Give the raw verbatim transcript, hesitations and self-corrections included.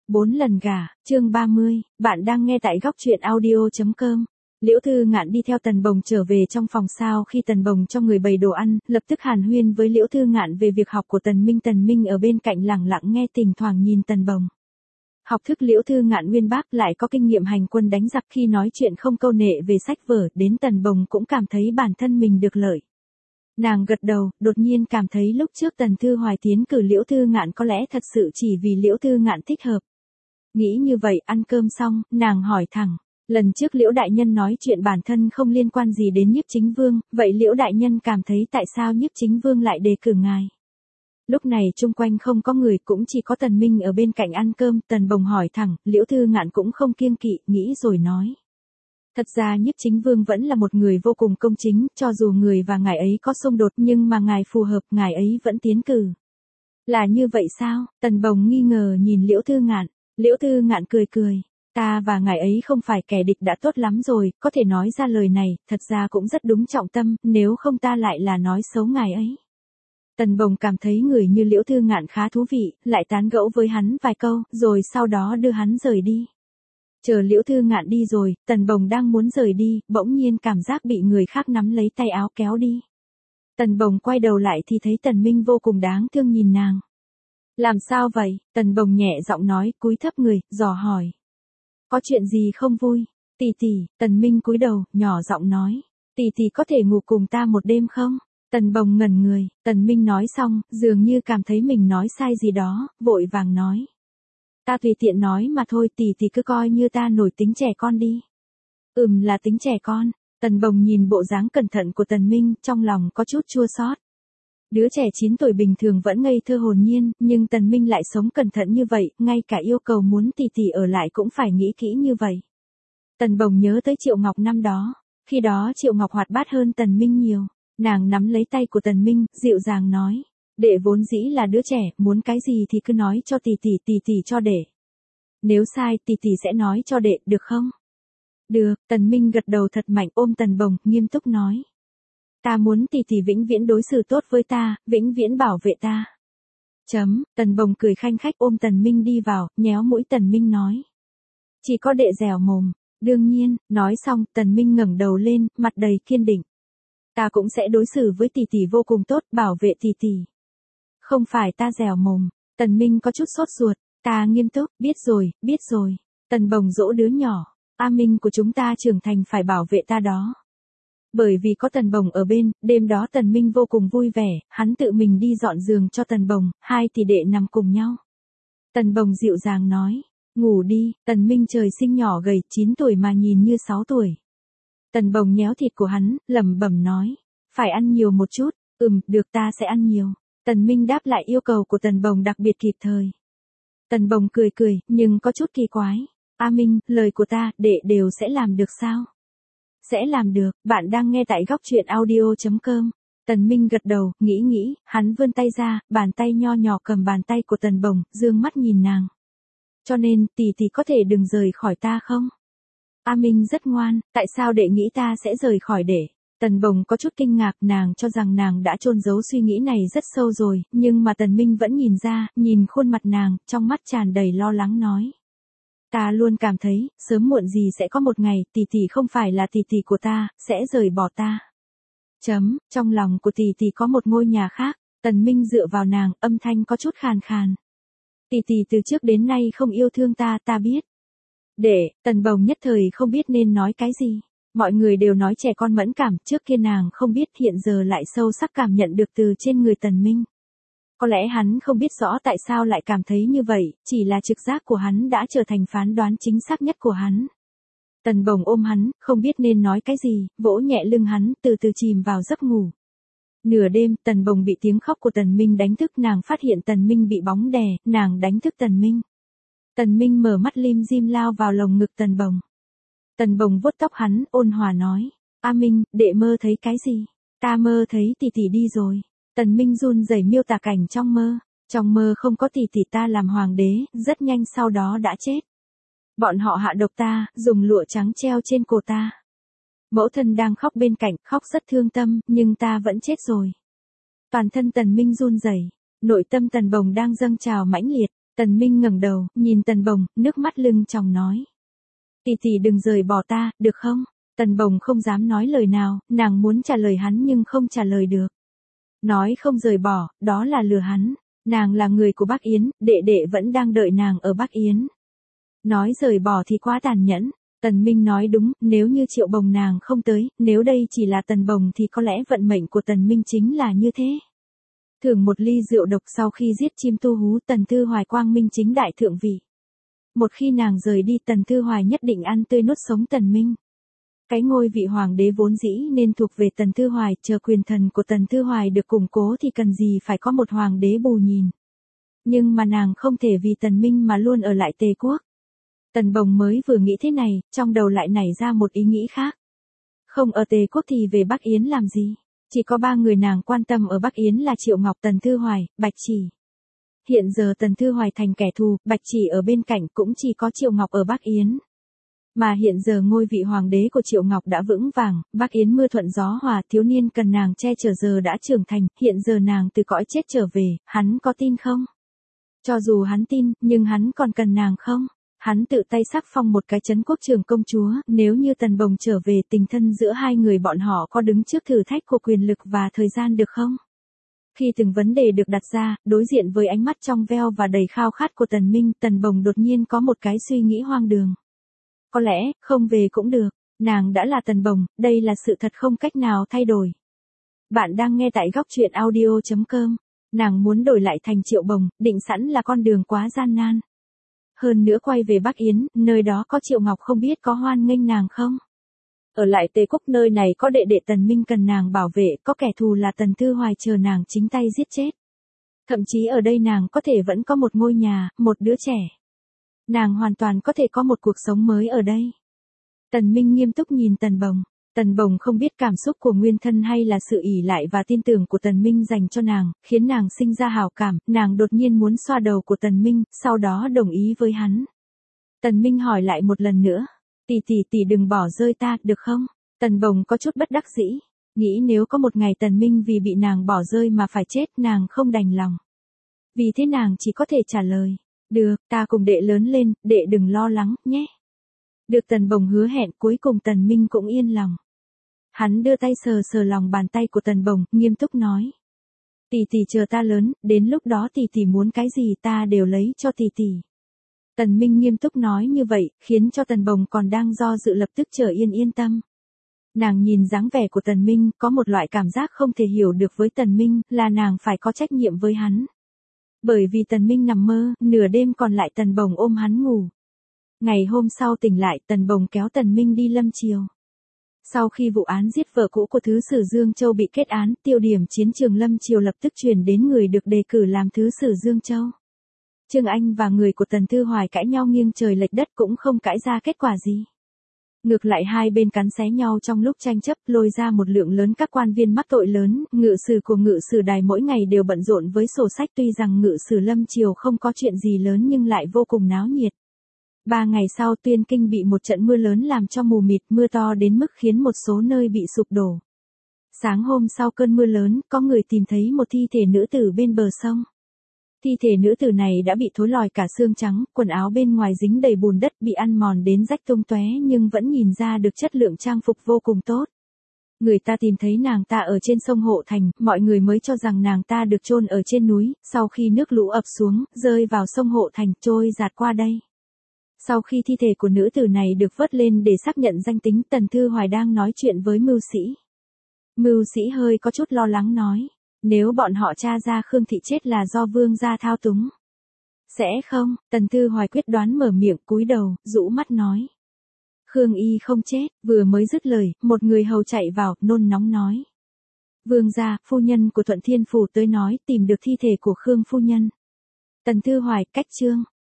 Bốn lần gả, chương ba mươi, bạn đang nghe tại góc truyện audio.com. Liễu Thư Ngạn đi theo Tần Bồng trở về trong phòng sau khi Tần Bồng cho người bày đồ ăn, lập tức hàn huyên với Liễu Thư Ngạn về việc học của Tần Minh. Tần Minh ở bên cạnh lẳng lặng nghe, thỉnh thoảng nhìn Tần Bồng. Học thức Liễu Thư Ngạn uyên bác, lại có kinh nghiệm hành quân đánh giặc, khi nói chuyện không câu nệ về sách vở, đến Tần Bồng cũng cảm thấy bản thân mình được lợi. Nàng gật đầu, đột nhiên cảm thấy lúc trước Tần Thư Hoài tiến cử Liễu Thư Ngạn có lẽ thật sự chỉ vì Liễu Thư Ngạn thích hợp. Nghĩ như vậy, ăn cơm xong, nàng hỏi thẳng, lần trước Liễu đại nhân nói chuyện bản thân không liên quan gì đến Nhiếp Chính Vương, vậy Liễu đại nhân cảm thấy tại sao Nhiếp Chính Vương lại đề cử ngài? Lúc này chung quanh không có người, cũng chỉ có Tần Minh ở bên cạnh ăn cơm. Tần Bồng hỏi thẳng, Liễu Thư Ngạn cũng không kiêng kỵ, nghĩ rồi nói. Thật ra Nhiếp Chính Vương vẫn là một người vô cùng công chính, cho dù người và ngài ấy có xung đột nhưng mà ngài phù hợp, ngài ấy vẫn tiến cử. Là như vậy sao? Tần Bồng nghi ngờ nhìn Liễu Thư Ngạn. Liễu Thư Ngạn cười cười, ta và ngài ấy không phải kẻ địch đã tốt lắm rồi, có thể nói ra lời này, thật ra cũng rất đúng trọng tâm, nếu không ta lại là nói xấu ngài ấy. Tần Bồng cảm thấy người như Liễu Thư Ngạn khá thú vị, lại tán gẫu với hắn vài câu, rồi sau đó đưa hắn rời đi. Chờ Liễu Thư Ngạn đi rồi, Tần Bồng đang muốn rời đi, bỗng nhiên cảm giác bị người khác nắm lấy tay áo kéo đi. Tần Bồng quay đầu lại thì thấy Tần Minh vô cùng đáng thương nhìn nàng. Làm sao vậy? Tần Bồng nhẹ giọng nói, cúi thấp người, dò hỏi. Có chuyện gì không vui? Tỷ tỷ. Tần Minh cúi đầu, nhỏ giọng nói. Tỷ tỷ có thể ngủ cùng ta một đêm không? Tần Bồng ngẩn người, Tần Minh nói xong, dường như cảm thấy mình nói sai gì đó, vội vàng nói. Ta tùy tiện nói mà thôi, tỷ tỷ cứ coi như ta nổi tính trẻ con đi. Ừm, là tính trẻ con. Tần Bồng nhìn bộ dáng cẩn thận của Tần Minh, trong lòng có chút chua xót. Đứa trẻ chín tuổi bình thường vẫn ngây thơ hồn nhiên, nhưng Tần Minh lại sống cẩn thận như vậy, ngay cả yêu cầu muốn tỷ tỷ ở lại cũng phải nghĩ kỹ như vậy. Tần Bồng nhớ tới Triệu Ngọc năm đó, khi đó Triệu Ngọc hoạt bát hơn Tần Minh nhiều. Nàng nắm lấy tay của Tần Minh, dịu dàng nói, đệ vốn dĩ là đứa trẻ, muốn cái gì thì cứ nói cho tỷ tỷ, tỷ tỷ cho đệ. Nếu sai, tỷ tỷ sẽ nói cho đệ, được không? Được. Tần Minh gật đầu thật mạnh, ôm Tần Bồng, nghiêm túc nói. Ta muốn tỷ tỷ vĩnh viễn đối xử tốt với ta, vĩnh viễn bảo vệ ta. Chấm. Tần Bồng cười khanh khách ôm Tần Minh đi vào, nhéo mũi Tần Minh nói. Chỉ có đệ dẻo mồm. Đương nhiên. Nói xong, Tần Minh ngẩng đầu lên, mặt đầy kiên định. Ta cũng sẽ đối xử với tỷ tỷ vô cùng tốt, bảo vệ tỷ tỷ. Không phải ta dẻo mồm. Tần Minh có chút sốt ruột. Ta nghiêm túc, biết rồi, biết rồi. Tần Bồng dỗ đứa nhỏ. A Minh của chúng ta trưởng thành phải bảo vệ ta đó. Bởi vì có Tần Bồng ở bên, đêm đó Tần Minh vô cùng vui vẻ, hắn tự mình đi dọn giường cho Tần Bồng, hai tỷ đệ nằm cùng nhau. Tần Bồng dịu dàng nói, ngủ đi. Tần Minh trời sinh nhỏ gầy, chín tuổi mà nhìn như sáu tuổi. Tần Bồng nhéo thịt của hắn, lẩm bẩm nói, phải ăn nhiều một chút. Ừm, được, ta sẽ ăn nhiều. Tần Minh đáp lại yêu cầu của Tần Bồng đặc biệt kịp thời. Tần Bồng cười cười, nhưng có chút kỳ quái. A Minh, lời của ta, đệ đều sẽ làm được sao? Sẽ làm được. Bạn đang nghe tại góc truyện audio.com. Tần Minh gật đầu, nghĩ nghĩ, hắn vươn tay ra, bàn tay nho nhỏ cầm bàn tay của Tần Bồng, dương mắt nhìn nàng. Cho nên, tỷ tỷ có thể đừng rời khỏi ta không? A Minh rất ngoan, tại sao đệ nghĩ ta sẽ rời khỏi đệ? Tần Bồng có chút kinh ngạc, nàng cho rằng nàng đã chôn giấu suy nghĩ này rất sâu rồi, nhưng mà Tần Minh vẫn nhìn ra, nhìn khuôn mặt nàng, trong mắt tràn đầy lo lắng nói. Ta luôn cảm thấy, sớm muộn gì sẽ có một ngày, tỷ tỷ không phải là tỷ tỷ của ta, sẽ rời bỏ ta. Chấm, trong lòng của tỷ tỷ có một ngôi nhà khác. Tần Minh dựa vào nàng, âm thanh có chút khàn khàn. Tỷ tỷ từ trước đến nay không yêu thương ta, ta biết. Để, Tần Bồng nhất thời không biết nên nói cái gì. Mọi người đều nói trẻ con mẫn cảm, trước kia nàng không biết, hiện giờ lại sâu sắc cảm nhận được từ trên người Tần Minh. Có lẽ hắn không biết rõ tại sao lại cảm thấy như vậy, chỉ là trực giác của hắn đã trở thành phán đoán chính xác nhất của hắn. Tần Bồng ôm hắn, không biết nên nói cái gì, vỗ nhẹ lưng hắn, từ từ chìm vào giấc ngủ. Nửa đêm, Tần Bồng bị tiếng khóc của Tần Minh đánh thức, nàng phát hiện Tần Minh bị bóng đè, nàng đánh thức Tần Minh. Tần Minh mở mắt lim dim lao vào lồng ngực Tần Bồng. Tần Bồng vuốt tóc hắn, ôn hòa nói, A Minh, đệ mơ thấy cái gì? Ta mơ thấy tỷ tỷ đi rồi. Tần Minh run rẩy miêu tả cảnh trong mơ. Trong mơ không có tỷ tỷ, ta làm hoàng đế, rất nhanh sau đó đã chết. Bọn họ hạ độc ta, dùng lụa trắng treo trên cổ ta. Mẫu thân đang khóc bên cạnh, khóc rất thương tâm, nhưng ta vẫn chết rồi. Toàn thân Tần Minh run rẩy, nội tâm Tần Bồng đang dâng trào mãnh liệt. Tần Minh ngẩng đầu, nhìn Tần Bồng, nước mắt lưng tròng nói. Tỷ tỷ đừng rời bỏ ta, được không? Tần Bồng không dám nói lời nào, nàng muốn trả lời hắn nhưng không trả lời được. Nói không rời bỏ, đó là lừa hắn. Nàng là người của Bắc Yến, đệ đệ vẫn đang đợi nàng ở Bắc Yến. Nói rời bỏ thì quá tàn nhẫn. Tần Minh nói đúng, nếu như Triệu Bồng nàng không tới, nếu đây chỉ là Tần Bồng thì có lẽ vận mệnh của Tần Minh chính là như thế. Thưởng một ly rượu độc sau khi giết chim tu hú, Tần Thư Hoài quang minh chính đại thượng vị. Một khi nàng rời đi, Tần Thư Hoài nhất định ăn tươi nuốt sống Tần Minh. Cái ngôi vị hoàng đế vốn dĩ nên thuộc về Tần Thư Hoài, chờ quyền thần của Tần Thư Hoài được củng cố thì cần gì phải có một hoàng đế bù nhìn. Nhưng mà nàng không thể vì Tần Minh mà luôn ở lại Tề quốc. Tần Bồng mới vừa nghĩ thế này, trong đầu lại nảy ra một ý nghĩ khác. Không ở Tề quốc thì về Bắc Yến làm gì? Chỉ có ba người nàng quan tâm ở Bắc Yến là Triệu Ngọc, Tần Thư Hoài, Bạch Chỉ. Hiện giờ Tần Thư Hoài thành kẻ thù, Bạch Chỉ ở bên cạnh cũng chỉ có Triệu Ngọc ở Bắc Yến. Mà hiện giờ ngôi vị hoàng đế của Triệu Ngọc đã vững vàng, Bắc Yến mưa thuận gió hòa, thiếu niên cần nàng che chở giờ đã trưởng thành, hiện giờ nàng từ cõi chết trở về, hắn có tin không? Cho dù hắn tin, nhưng hắn còn cần nàng không? Hắn tự tay sắc phong một cái trấn quốc trưởng công chúa, nếu như Tần Bồng trở về, tình thân giữa hai người bọn họ có đứng trước thử thách của quyền lực và thời gian được không? Khi từng vấn đề được đặt ra, đối diện với ánh mắt trong veo và đầy khao khát của Tần Minh, Tần Bồng đột nhiên có một cái suy nghĩ hoang đường. Có lẽ, không về cũng được, nàng đã là Tần Bồng, đây là sự thật không cách nào thay đổi. Bạn đang nghe tại góc truyện audio chấm com, nàng muốn đổi lại thành Triệu Bồng, định sẵn là con đường quá gian nan. Hơn nữa quay về Bắc Yến, nơi đó có Triệu Ngọc không biết có hoan nghênh nàng không? Ở lại Tề quốc nơi này có đệ đệ Tần Minh cần nàng bảo vệ, có kẻ thù là Tần Thư Hoài chờ nàng chính tay giết chết. Thậm chí ở đây nàng có thể vẫn có một ngôi nhà, một đứa trẻ. Nàng hoàn toàn có thể có một cuộc sống mới ở đây. Tần Minh nghiêm túc nhìn Tần Bồng. Tần Bồng không biết cảm xúc của nguyên thân hay là sự ỷ lại và tin tưởng của Tần Minh dành cho nàng, khiến nàng sinh ra hảo cảm, nàng đột nhiên muốn xoa đầu của Tần Minh, sau đó đồng ý với hắn. Tần Minh hỏi lại một lần nữa, tỷ tỷ tỷ đừng bỏ rơi ta, được không? Tần Bồng có chút bất đắc dĩ, nghĩ nếu có một ngày Tần Minh vì bị nàng bỏ rơi mà phải chết, nàng không đành lòng. Vì thế nàng chỉ có thể trả lời, được, ta cùng đệ lớn lên, đệ đừng lo lắng, nhé. Được Tần Bồng hứa hẹn, cuối cùng Tần Minh cũng yên lòng. Hắn đưa tay sờ sờ lòng bàn tay của Tần Bồng, nghiêm túc nói. Tỷ tỷ chờ ta lớn, đến lúc đó tỷ tỷ muốn cái gì ta đều lấy cho tỷ tỷ. Tần Minh nghiêm túc nói như vậy, khiến cho Tần Bồng còn đang do dự lập tức trở yên yên tâm. Nàng nhìn dáng vẻ của Tần Minh, có một loại cảm giác không thể hiểu được với Tần Minh, là nàng phải có trách nhiệm với hắn. Bởi vì Tần Minh nằm mơ, nửa đêm còn lại Tần Bồng ôm hắn ngủ. Ngày hôm sau tỉnh lại, Tần Bồng kéo Tần Minh đi Lâm Triều. Sau khi vụ án giết vợ cũ của Thứ sử Dương Châu bị kết án, tiêu điểm chiến trường Lâm Triều lập tức truyền đến người được đề cử làm Thứ sử Dương Châu. Trương Anh và người của Tần Thư Hoài cãi nhau nghiêng trời lệch đất cũng không cãi ra kết quả gì. Ngược lại hai bên cắn xé nhau trong lúc tranh chấp, lôi ra một lượng lớn các quan viên mắc tội lớn, ngự sử của ngự sử đài mỗi ngày đều bận rộn với sổ sách, tuy rằng ngự sử Lâm Triều không có chuyện gì lớn nhưng lại vô cùng náo nhiệt. Ba ngày sau Tuyên Kinh bị một trận mưa lớn làm cho mù mịt, mưa to đến mức khiến một số nơi bị sụp đổ. Sáng hôm sau cơn mưa lớn, có người tìm thấy một thi thể nữ tử bên bờ sông. Thi thể nữ tử này đã bị thối lòi cả xương trắng, quần áo bên ngoài dính đầy bùn đất, bị ăn mòn đến rách tung tóe nhưng vẫn nhìn ra được chất lượng trang phục vô cùng tốt. Người ta tìm thấy nàng ta ở trên sông Hộ Thành, mọi người mới cho rằng nàng ta được chôn ở trên núi, sau khi nước lũ ập xuống, rơi vào sông Hộ Thành, trôi dạt qua đây. Sau khi thi thể của nữ tử này được vớt lên để xác nhận danh tính, Tần Thư Hoài đang nói chuyện với mưu sĩ. Mưu sĩ hơi có chút lo lắng nói, nếu bọn họ tra ra Khương Thị chết là do vương gia thao túng. Sẽ không, Tần Thư Hoài quyết đoán mở miệng, cúi đầu, rũ mắt nói. Khương Y không chết, vừa mới dứt lời, một người hầu chạy vào, nôn nóng nói. Vương gia, phu nhân của Thuận Thiên Phủ tới nói tìm được thi thể của Khương phu nhân. Tần Thư Hoài, cách chương,